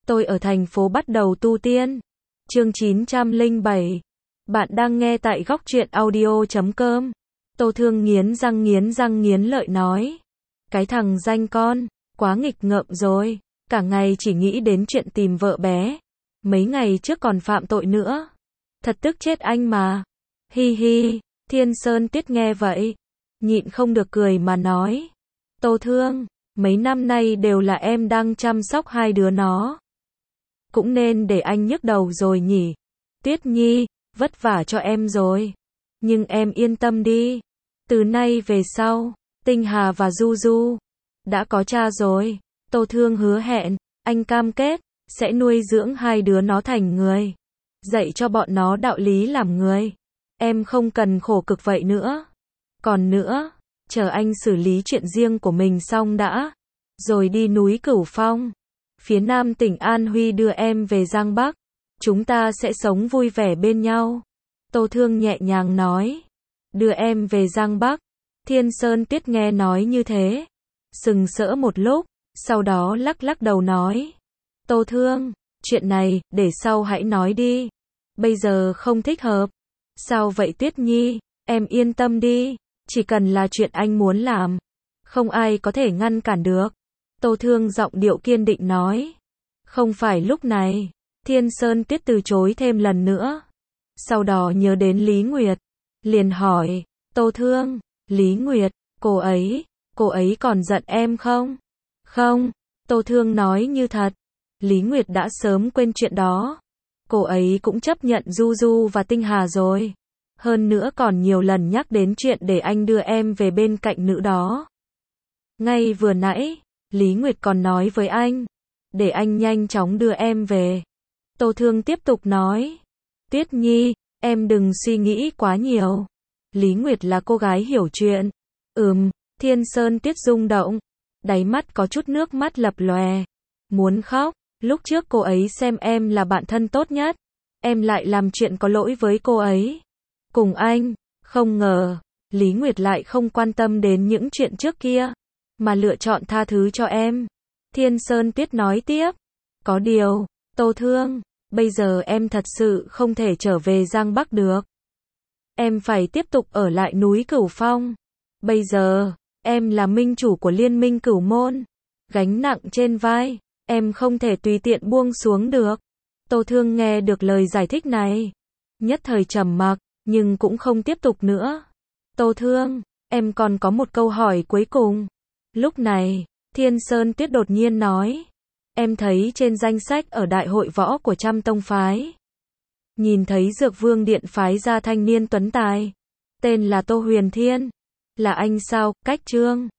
Tôi ở thành phố bắt đầu tu tiên. Chương 907. Bạn đang nghe tại góc truyện audio.com. Tô Thương nghiến răng nghiến lợi nói. Cái thằng danh con, quá nghịch ngợm rồi. Cả ngày chỉ nghĩ đến chuyện tìm vợ bé. Mấy ngày trước còn phạm tội nữa. Thật tức chết anh mà. Hi hi, Thiên Sơn Tiết nghe vậy. Nhịn không được cười mà nói. Tô Thương, mấy năm nay đều là em đang chăm sóc hai đứa nó. Cũng nên để anh nhức đầu rồi nhỉ. Tuyết Nhi, vất vả cho em rồi. Nhưng em yên tâm đi. Từ nay về sau, Tinh Hà và Du Du đã có cha rồi. Tô Thương hứa hẹn, anh cam kết, sẽ nuôi dưỡng hai đứa nó thành người. Dạy cho bọn nó đạo lý làm người. Em không cần khổ cực vậy nữa. Còn nữa, chờ anh xử lý chuyện riêng của mình xong đã. Rồi đi núi Cửu Phong. Phía nam tỉnh An Huy đưa em về Giang Bắc. Chúng ta sẽ sống vui vẻ bên nhau. Tô Thương nhẹ nhàng nói. Đưa em về Giang Bắc. Thiên Sơn Tuyết nghe nói như thế. Sừng sỡ một lúc, sau đó lắc lắc đầu nói. Tô Thương, chuyện này, để sau hãy nói đi. Bây giờ không thích hợp. Sao vậy Tuyết Nhi, em yên tâm đi. Chỉ cần là chuyện anh muốn làm. Không ai có thể ngăn cản được. Tô Thương giọng điệu kiên định nói. Không phải lúc này. Thiên Sơn Tuyết từ chối thêm lần nữa. Sau đó nhớ đến Lý Nguyệt. Liền hỏi. Tô Thương, Lý Nguyệt, cô ấy còn giận em không? Không. Tô Thương nói như thật. Lý Nguyệt đã sớm quên chuyện đó. Cô ấy cũng chấp nhận Du Du và Tinh Hà rồi. Hơn nữa còn nhiều lần nhắc đến chuyện để anh đưa em về bên cạnh nữ đó. Ngay vừa nãy, Lý Nguyệt còn nói với anh, để anh nhanh chóng đưa em về. Tô Thương tiếp tục nói, Tuyết Nhi, em đừng suy nghĩ quá nhiều. Lý Nguyệt là cô gái hiểu chuyện. Thiên Sơn Tuyết rung động, đáy mắt có chút nước mắt lập lòe, muốn khóc. Lúc trước cô ấy xem em là bạn thân tốt nhất, em lại làm chuyện có lỗi với cô ấy. Cùng anh, không ngờ, Lý Nguyệt lại không quan tâm đến những chuyện trước kia, mà lựa chọn tha thứ cho em. Thiên Sơn Tuyết nói tiếp, có điều, Tô Thương, bây giờ em thật sự không thể trở về Giang Bắc được. Em phải tiếp tục ở lại núi Cửu Phong. Bây giờ, em là minh chủ của Liên minh Cửu Môn. Gánh nặng trên vai, em không thể tùy tiện buông xuống được. Tô Thương nghe được lời giải thích này, nhất thời trầm mặc, nhưng cũng không tiếp tục nữa. Tô Thương, em còn có một câu hỏi cuối cùng. Lúc này, Thiên Sơn Tuyết đột nhiên nói, em thấy trên danh sách ở đại hội võ của Trăm Tông Phái, nhìn thấy Dược Vương Điện phái ra thanh niên tuấn tài, tên là Tô Huyền Thiên. Là anh sao? Cách Trương